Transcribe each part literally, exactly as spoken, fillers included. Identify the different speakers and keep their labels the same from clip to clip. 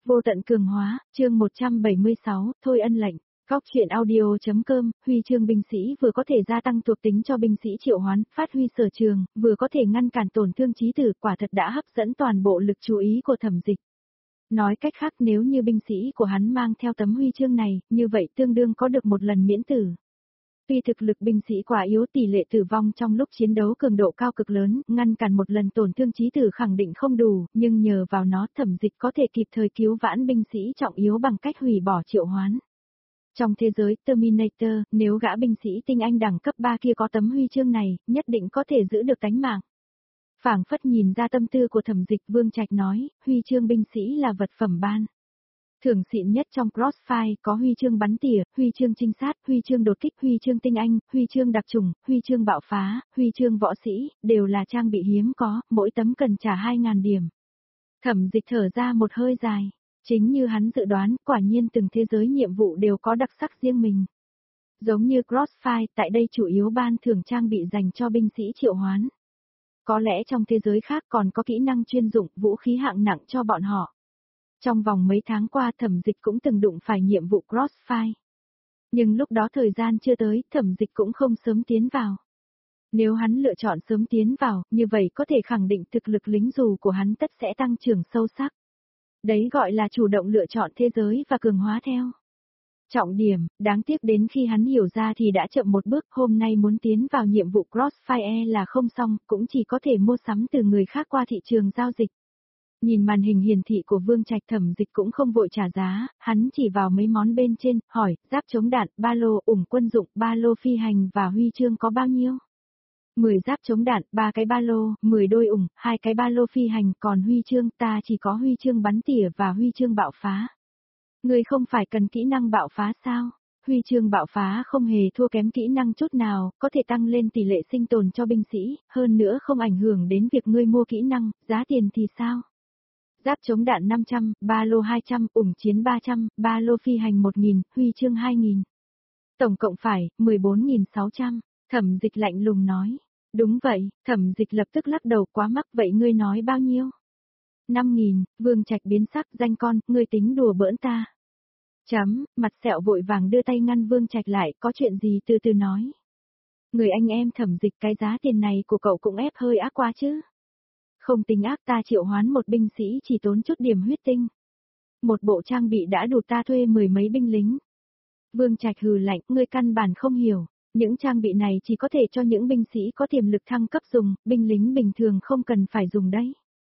Speaker 1: Vô tận cường hóa, chương một trăm bảy mươi sáu, thôi ân lệnh. Góc truyện audio.com, huy chương binh sĩ vừa có thể gia tăng thuộc tính cho binh sĩ triệu hoán, phát huy sở trường, vừa có thể ngăn cản tổn thương chí tử, quả thật đã hấp dẫn toàn bộ lực chú ý của Thẩm Dịch. Nói cách khác, nếu như binh sĩ của hắn mang theo tấm huy chương này, như vậy tương đương có được một lần miễn tử. Tuy thực lực binh sĩ quá yếu, tỷ lệ tử vong trong lúc chiến đấu cường độ cao cực lớn, ngăn cản một lần tổn thương chí tử khẳng định không đủ, nhưng nhờ vào nó Thẩm Dịch có thể kịp thời cứu vãn binh sĩ trọng yếu bằng cách hủy bỏ triệu hoán. Trong thế giới Terminator, nếu gã binh sĩ tinh anh đẳng cấp ba kia có tấm huy chương này, nhất định có thể giữ được tánh mạng. Phảng phất nhìn ra tâm tư của Thẩm Dịch, Vương Trạch nói, huy chương binh sĩ là vật phẩm ban thưởng xịn nhất trong Crossfire, có huy chương bắn tỉa, huy chương trinh sát, huy chương đột kích, huy chương tinh anh, huy chương đặc trùng, huy chương bạo phá, huy chương võ sĩ, đều là trang bị hiếm có, mỗi tấm cần trả hai nghìn điểm. Thẩm Dịch thở ra một hơi dài. Chính như hắn dự đoán, quả nhiên từng thế giới nhiệm vụ đều có đặc sắc riêng mình. Giống như Crossfire, tại đây chủ yếu ban thưởng trang bị dành cho binh sĩ triệu hoán. Có lẽ trong thế giới khác còn có kỹ năng chuyên dụng, vũ khí hạng nặng cho bọn họ. Trong vòng mấy tháng qua Thẩm Dịch cũng từng đụng phải nhiệm vụ Crossfire. Nhưng lúc đó thời gian chưa tới, Thẩm Dịch cũng không sớm tiến vào. Nếu hắn lựa chọn sớm tiến vào, như vậy có thể khẳng định thực lực lính dù của hắn tất sẽ tăng trưởng sâu sắc. Đấy gọi là chủ động lựa chọn thế giới và cường hóa theo. Trọng điểm, đáng tiếc đến khi hắn hiểu ra thì đã chậm một bước, hôm nay muốn tiến vào nhiệm vụ Crossfire là không xong, cũng chỉ có thể mua sắm từ người khác qua thị trường giao dịch. Nhìn màn hình hiển thị của Vương Trạch, Thẩm Dịch cũng không vội trả giá, hắn chỉ vào mấy món bên trên, hỏi, giáp chống đạn, ba lô, ủng quân dụng, ba lô phi hành và huy chương có bao nhiêu? mười giáp chống đạn, ba cái ba lô, mười đôi ủng, hai cái ba lô phi hành, còn huy chương ta chỉ có huy chương bắn tỉa và huy chương bạo phá. Người không phải cần kỹ năng bạo phá sao? Huy chương bạo phá không hề thua kém kỹ năng chút nào, có thể tăng lên tỷ lệ sinh tồn cho binh sĩ, hơn nữa không ảnh hưởng đến việc ngươi mua kỹ năng, giá tiền thì sao? Giáp chống đạn năm trăm, ba lô hai trăm, ủng chiến ba trăm, ba lô phi hành một nghìn, huy chương hai nghìn. Tổng cộng phải, mười bốn nghìn sáu trăm, Thẩm Dịch lạnh lùng nói. Đúng vậy, Thẩm Dịch lập tức lắc đầu, quá mắc, vậy ngươi nói bao nhiêu? năm nghìn, Vương Trạch biến sắc, danh con, ngươi tính đùa bỡn ta. Chấm, mặt sẹo vội vàng đưa tay ngăn Vương Trạch lại, có chuyện gì từ từ nói. Người anh em Thẩm Dịch, cái giá tiền này của cậu cũng ép hơi ác quá chứ. Không tính ác, ta triệu hoán một binh sĩ chỉ tốn chút điểm huyết tinh. Một bộ trang bị đã đủ ta thuê mười mấy binh lính. Vương Trạch hừ lạnh, ngươi căn bản không hiểu. Những trang bị này chỉ có thể cho những binh sĩ có tiềm lực thăng cấp dùng, binh lính bình thường không cần phải dùng đấy.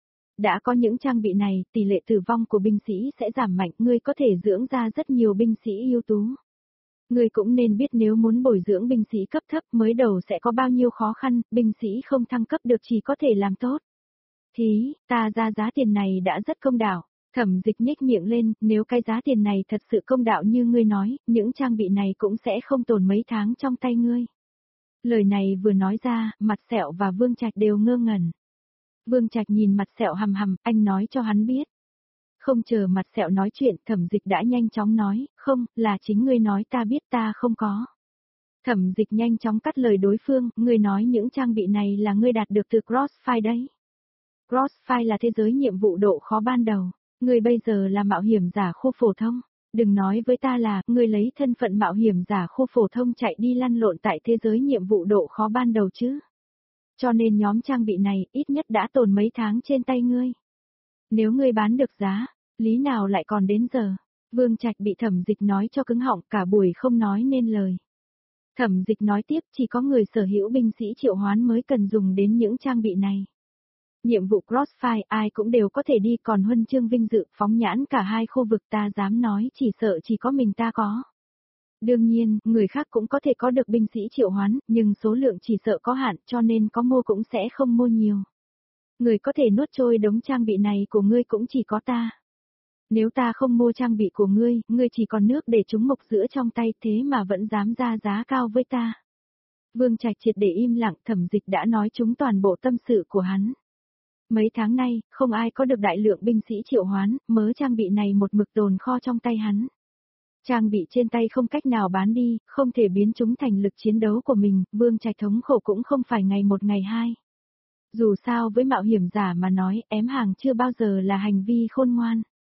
Speaker 1: Đã có những trang bị này, tỷ lệ tử vong của binh sĩ sẽ giảm mạnh, ngươi có thể dưỡng ra rất nhiều binh sĩ ưu tú. Ngươi cũng nên biết nếu muốn bồi dưỡng binh sĩ cấp thấp mới đầu sẽ có bao nhiêu khó khăn, binh sĩ không thăng cấp được chỉ có thể làm tốt. Thí, ta ra giá tiền này đã rất công đạo. Thẩm Dịch nhếch miệng lên, nếu cái giá tiền này thật sự công đạo như ngươi nói, những trang bị này cũng sẽ không tồn mấy tháng trong tay ngươi. Lời này vừa nói ra, mặt sẹo và Vương Trạch đều ngơ ngẩn. Vương Trạch nhìn mặt sẹo hầm hầm, anh nói cho hắn biết. Không chờ mặt sẹo nói chuyện, Thẩm Dịch đã nhanh chóng nói, không, là chính ngươi nói ta biết ta không có. Thẩm Dịch nhanh chóng cắt lời đối phương, ngươi nói những trang bị này là ngươi đạt được từ Crossfire đấy. Crossfire là thế giới nhiệm vụ độ khó ban đầu. Ngươi bây giờ là mạo hiểm giả khu phổ thông. Đừng nói với ta là, ngươi lấy thân phận mạo hiểm giả khu phổ thông chạy đi lăn lộn tại thế giới nhiệm vụ độ khó ban đầu chứ. Cho nên nhóm trang bị này, ít nhất đã tồn mấy tháng trên tay ngươi. Nếu ngươi bán được giá, lý nào lại còn đến giờ. Vương Trạch bị Thẩm Dịch nói cho cứng họng, cả buổi không nói nên lời. Thẩm Dịch nói tiếp, chỉ có người sở hữu binh sĩ triệu hoán mới cần dùng đến những trang bị này. Nhiệm vụ Crossfire ai cũng đều có thể đi, còn huân chương vinh dự phóng nhãn cả hai khu vực ta dám nói chỉ sợ chỉ có mình ta có. Đương nhiên, người khác cũng có thể có được binh sĩ triệu hoán, nhưng số lượng chỉ sợ có hạn cho nên có mua cũng sẽ không mua nhiều. Người có thể nuốt trôi đống trang bị này của ngươi cũng chỉ có ta. Nếu ta không mua trang bị của ngươi, ngươi chỉ còn nước để trúng mộc giữa trong tay thế mà vẫn dám ra giá cao với ta. Vương Trạch triệt để im lặng, Thẩm Dịch đã nói trúng toàn bộ tâm sự của hắn. Mấy tháng nay, không ai có được đại lượng binh sĩ triệu hoán, mớ trang bị này một mực tồn kho trong tay hắn. Trang bị trên tay không cách nào bán đi, không thể biến chúng thành lực chiến đấu của mình, Vương Trạch thống khổ cũng không phải ngày một ngày hai. Dù sao với mạo hiểm giả mà nói, ém hàng chưa bao giờ là hành vi khôn ngoan.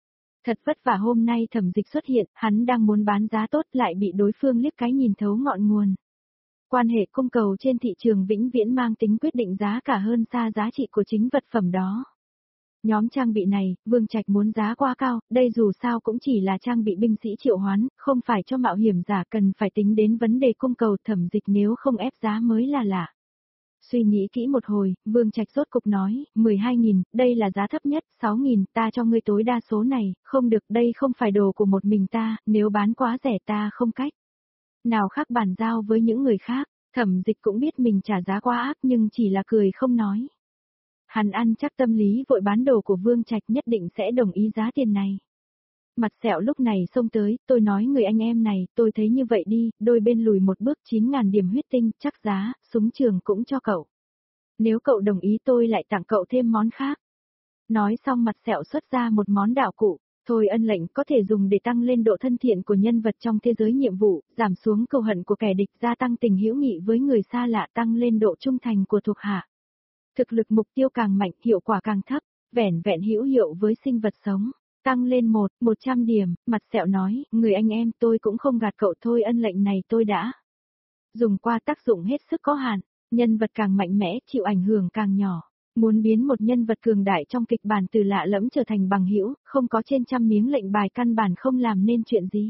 Speaker 1: Thật vất vả hôm nay Thẩm Dịch xuất hiện, hắn đang muốn bán giá tốt lại bị đối phương liếc cái nhìn thấu ngọn nguồn. Quan hệ cung cầu trên thị trường vĩnh viễn mang tính quyết định giá cả hơn xa giá trị của chính vật phẩm đó. Nhóm trang bị này, Vương Trạch muốn giá quá cao, đây dù sao cũng chỉ là trang bị binh sĩ triệu hoán, không phải cho mạo hiểm giả, cần phải tính đến vấn đề cung cầu. Thẩm Dịch nếu không ép giá mới là lạ. Suy nghĩ kỹ một hồi, Vương Trạch rốt cục nói, mười hai nghìn, đây là giá thấp nhất, sáu nghìn, ta cho ngươi tối đa số này, không được, đây không phải đồ của một mình ta, nếu bán quá rẻ ta không cách nào khác bàn giao với những người khác. Thẩm Dịch cũng biết mình trả giá quá ác nhưng chỉ là cười không nói. Hắn ăn chắc tâm lý vội bán đồ của Vương Trạch nhất định sẽ đồng ý giá tiền này. Mặt sẹo lúc này xông tới, tôi nói người anh em này, tôi thấy như vậy đi, đôi bên lùi một bước chín ngàn điểm huyết tinh, chắc giá, súng trường cũng cho cậu. Nếu cậu đồng ý tôi lại tặng cậu thêm món khác. Nói xong mặt sẹo xuất ra một món đạo cụ, thôi ân lệnh có thể dùng để tăng lên độ thân thiện của nhân vật trong thế giới nhiệm vụ, giảm xuống cừu hận của kẻ địch, gia tăng tình hữu nghị với người xa lạ, tăng lên độ trung thành của thuộc hạ. Thực lực mục tiêu càng mạnh, hiệu quả càng thấp, vẻn vẹn hữu hiệu với sinh vật sống. Tăng lên một, một trăm điểm, mặt sẹo nói, người anh em tôi cũng không gạt cậu, thôi ân lệnh này tôi đã dùng qua, tác dụng hết sức có hạn, nhân vật càng mạnh mẽ, chịu ảnh hưởng càng nhỏ. Muốn biến một nhân vật cường đại trong kịch bản từ lạ lẫm trở thành bằng hữu, không có trên trăm miếng lệnh bài căn bản không làm nên chuyện gì.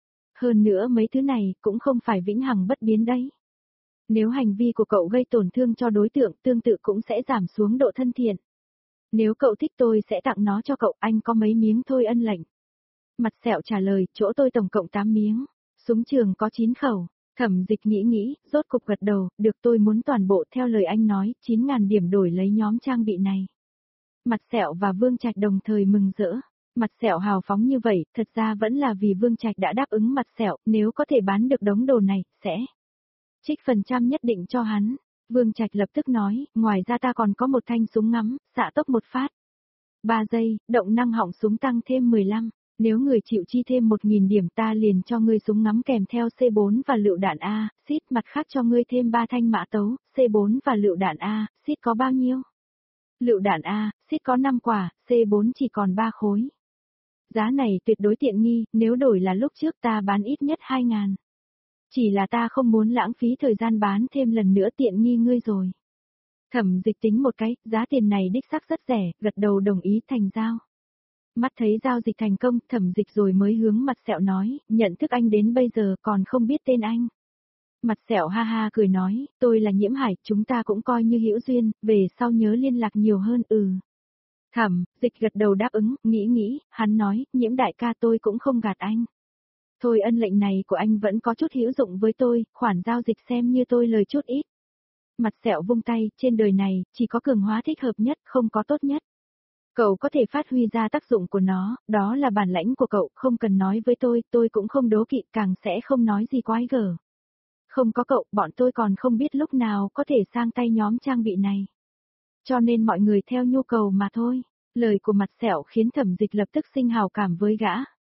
Speaker 1: Hơn nữa mấy thứ này cũng không phải vĩnh hằng bất biến đấy. Nếu hành vi của cậu gây tổn thương cho đối tượng, tương tự cũng sẽ giảm xuống độ thân thiện. Nếu cậu thích tôi sẽ tặng nó cho cậu, anh có mấy miếng thôi ân lệnh. Mặt sẹo trả lời, chỗ tôi tổng cộng tám miếng, súng trường có chín khẩu. Thẩm Dịch nghĩ nghĩ, rốt cục gật đầu, được, tôi muốn toàn bộ theo lời anh nói, chín ngàn điểm đổi lấy nhóm trang bị này. Mặt sẹo và Vương Trạch đồng thời mừng rỡ. Mặt sẹo hào phóng như vậy, thật ra vẫn là vì Vương Trạch đã đáp ứng mặt sẹo, nếu có thể bán được đống đồ này, sẽ trích phần trăm nhất định cho hắn. Vương Trạch lập tức nói, ngoài ra ta còn có một thanh súng ngắm, xạ tốc một phát. ba giây, động năng họng súng tăng thêm mười lăm. Nếu người chịu chi thêm một nghìn điểm ta liền cho ngươi súng ngắm kèm theo C bốn và lựu đạn A, xít, mặt khác cho ngươi thêm ba thanh mã tấu, C bốn và lựu đạn A, xít có bao nhiêu? Lựu đạn A, xít có năm quả, C bốn chỉ còn ba khối. Giá này tuyệt đối tiện nghi, nếu đổi là lúc trước ta bán ít nhất hai ngàn. Chỉ là ta không muốn lãng phí thời gian bán thêm lần nữa, tiện nghi ngươi rồi. Thẩm Dịch tính một cái, giá tiền này đích xác rất rẻ, gật đầu đồng ý, thành giao. Mắt thấy giao dịch thành công, Thẩm Dịch rồi mới hướng mặt sẹo nói, nhận thức anh đến bây giờ còn không biết tên anh. Mặt sẹo ha ha cười nói, tôi là Nhiễm Hải, chúng ta cũng coi như hữu duyên, về sau nhớ liên lạc nhiều hơn. Ừ. Thẩm Dịch gật đầu đáp ứng, nghĩ nghĩ, hắn nói, Nhiễm đại ca, tôi cũng không gạt anh. Thôi ân lệnh này của anh vẫn có chút hữu dụng với tôi, khoản giao dịch xem như tôi lời chút ít. Mặt sẹo vung tay, trên đời này, chỉ có cường hóa thích hợp nhất, không có tốt nhất. Cậu có thể phát huy ra tác dụng của nó, đó là bản lãnh của cậu, không cần nói với tôi, tôi cũng không đố kỵ, càng sẽ không nói gì quái gở. Không có cậu, bọn tôi còn không biết lúc nào có thể sang tay nhóm trang bị này. Cho nên mọi người theo nhu cầu mà thôi. Lời của mặt sẹo khiến Thẩm Dịch lập tức sinh hào cảm với gã.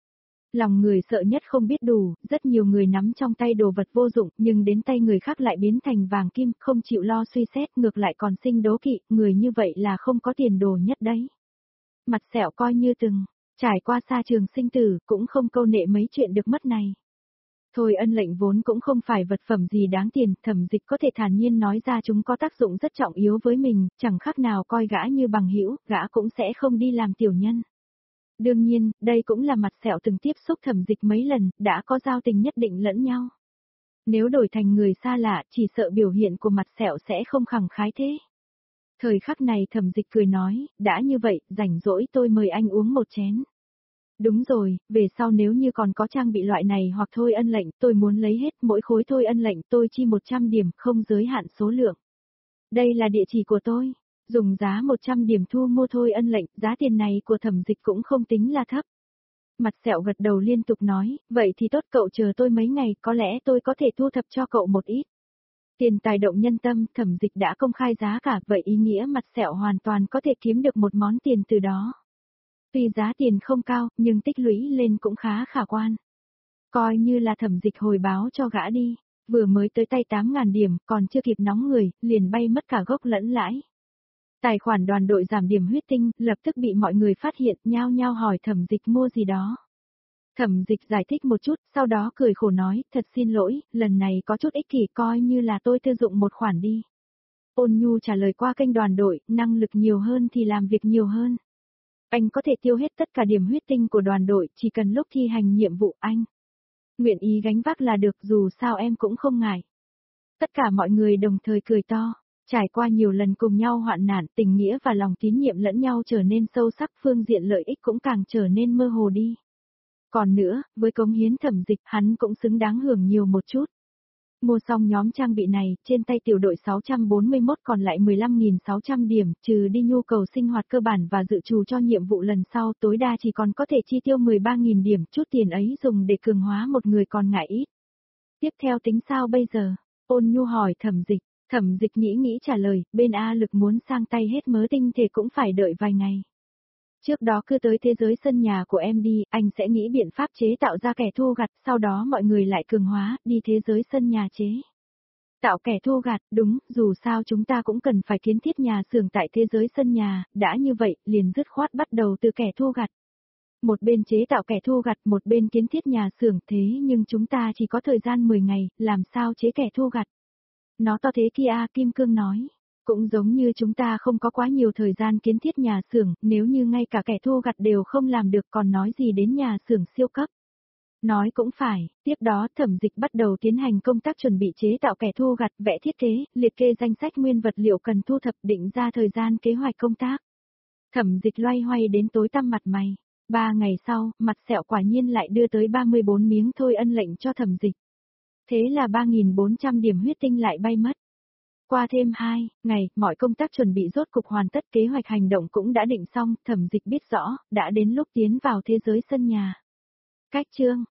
Speaker 1: Lòng người sợ nhất không biết đủ, rất nhiều người nắm trong tay đồ vật vô dụng, nhưng đến tay người khác lại biến thành vàng kim, không chịu lo suy xét, ngược lại còn sinh đố kỵ, người như vậy là không có tiền đồ nhất đấy. Mặt sẹo coi như từng trải qua xa trường sinh tử, cũng không câu nệ mấy chuyện được mất này. Thôi ân lệnh vốn cũng không phải vật phẩm gì đáng tiền, Thẩm Dịch có thể thản nhiên nói ra chúng có tác dụng rất trọng yếu với mình, chẳng khác nào coi gã như bằng hữu, gã cũng sẽ không đi làm tiểu nhân. Đương nhiên, đây cũng là mặt sẹo từng tiếp xúc Thẩm Dịch mấy lần, đã có giao tình nhất định lẫn nhau. Nếu đổi thành người xa lạ, chỉ sợ biểu hiện của mặt sẹo sẽ không khẳng khái thế. Thời khắc này Thẩm Dịch cười nói, đã như vậy, rảnh rỗi tôi mời anh uống một chén. Đúng rồi, về sau nếu như còn có trang bị loại này hoặc thôi ân lệnh, tôi muốn lấy hết, mỗi khối thôi ân lệnh tôi chi một trăm điểm, không giới hạn số lượng. Đây là địa chỉ của tôi. Dùng giá một trăm điểm thu mua thôi ân lệnh, giá tiền này của Thẩm Dịch cũng không tính là thấp. Mặt sẹo gật đầu liên tục nói, vậy thì tốt, cậu chờ tôi mấy ngày, có lẽ tôi có thể thu thập cho cậu một ít. Tiền tài động nhân tâm, Thẩm Dịch đã công khai giá cả, vậy ý nghĩa mặt sẹo hoàn toàn có thể kiếm được một món tiền từ đó. Tuy giá tiền không cao, nhưng tích lũy lên cũng khá khả quan. Coi như là Thẩm Dịch hồi báo cho gã đi, vừa mới tới tay tám ngàn điểm, còn chưa kịp nóng người, liền bay mất cả gốc lẫn lãi. Tài khoản đoàn đội giảm điểm huyết tinh, lập tức bị mọi người phát hiện, nhao nhao hỏi Thẩm Dịch mua gì đó. Thẩm Dịch giải thích một chút, sau đó cười khổ nói, thật xin lỗi, lần này có chút ích kỷ, coi như là tôi tư dụng một khoản đi. Ôn Nhu trả lời qua kênh đoàn đội, năng lực nhiều hơn thì làm việc nhiều hơn. Anh có thể tiêu hết tất cả điểm huyết tinh của đoàn đội, chỉ cần lúc thi hành nhiệm vụ anh nguyện ý gánh vác là được, dù sao em cũng không ngại. Tất cả mọi người đồng thời cười to. Trải qua nhiều lần cùng nhau hoạn nạn, tình nghĩa và lòng tín nhiệm lẫn nhau trở nên sâu sắc, phương diện lợi ích cũng càng trở nên mơ hồ đi. Còn nữa, với cống hiến Thẩm Dịch, hắn cũng xứng đáng hưởng nhiều một chút. Mua xong nhóm trang bị này, trên tay tiểu đội sáu trăm bốn mươi mốt còn lại mười lăm nghìn sáu trăm điểm, trừ đi nhu cầu sinh hoạt cơ bản và dự trù cho nhiệm vụ lần sau, tối đa chỉ còn có thể chi tiêu mười ba nghìn điểm, chút tiền ấy dùng để cường hóa một người còn ngại ít. Tiếp theo tính sao bây giờ? Ôn Nhu hỏi Thẩm Dịch. Thẩm Dịch nghĩ nghĩ trả lời, bên A Lực muốn sang tay hết mớ tinh thể cũng phải đợi vài ngày. Trước đó cứ tới thế giới sân nhà của em đi, anh sẽ nghĩ biện pháp chế tạo ra kẻ thua gặt, sau đó mọi người lại cường hóa, đi thế giới sân nhà chế. Tạo kẻ thua gặt, đúng, dù sao chúng ta cũng cần phải kiến thiết nhà xưởng tại thế giới sân nhà, đã như vậy, liền dứt khoát bắt đầu từ kẻ thua gặt. Một bên chế tạo kẻ thua gặt, một bên kiến thiết nhà xưởng, thế nhưng chúng ta chỉ có thời gian mười ngày, làm sao chế kẻ thua gặt? Nó to thế kia, Kim Cương nói. Cũng giống như chúng ta không có quá nhiều thời gian kiến thiết nhà xưởng, nếu như ngay cả kẻ thua gặt đều không làm được còn nói gì đến nhà xưởng siêu cấp. Nói cũng phải, tiếp đó Thẩm Dịch bắt đầu tiến hành công tác chuẩn bị chế tạo kẻ thua gặt, vẽ thiết kế, liệt kê danh sách nguyên vật liệu cần thu thập, định ra thời gian kế hoạch công tác. Thẩm Dịch loay hoay đến tối tăm mặt mày. Ba ngày sau, mặt sẹo quả nhiên lại đưa tới ba mươi bốn miếng thôi ân lệnh cho Thẩm Dịch. Thế là ba nghìn bốn trăm điểm huyết tinh lại bay mất. Qua thêm hai ngày, mọi công tác chuẩn bị rốt cục hoàn tất, kế hoạch hành động cũng đã định xong, Thẩm Dịch biết rõ, đã đến lúc tiến vào thế giới sân nhà. Cách chương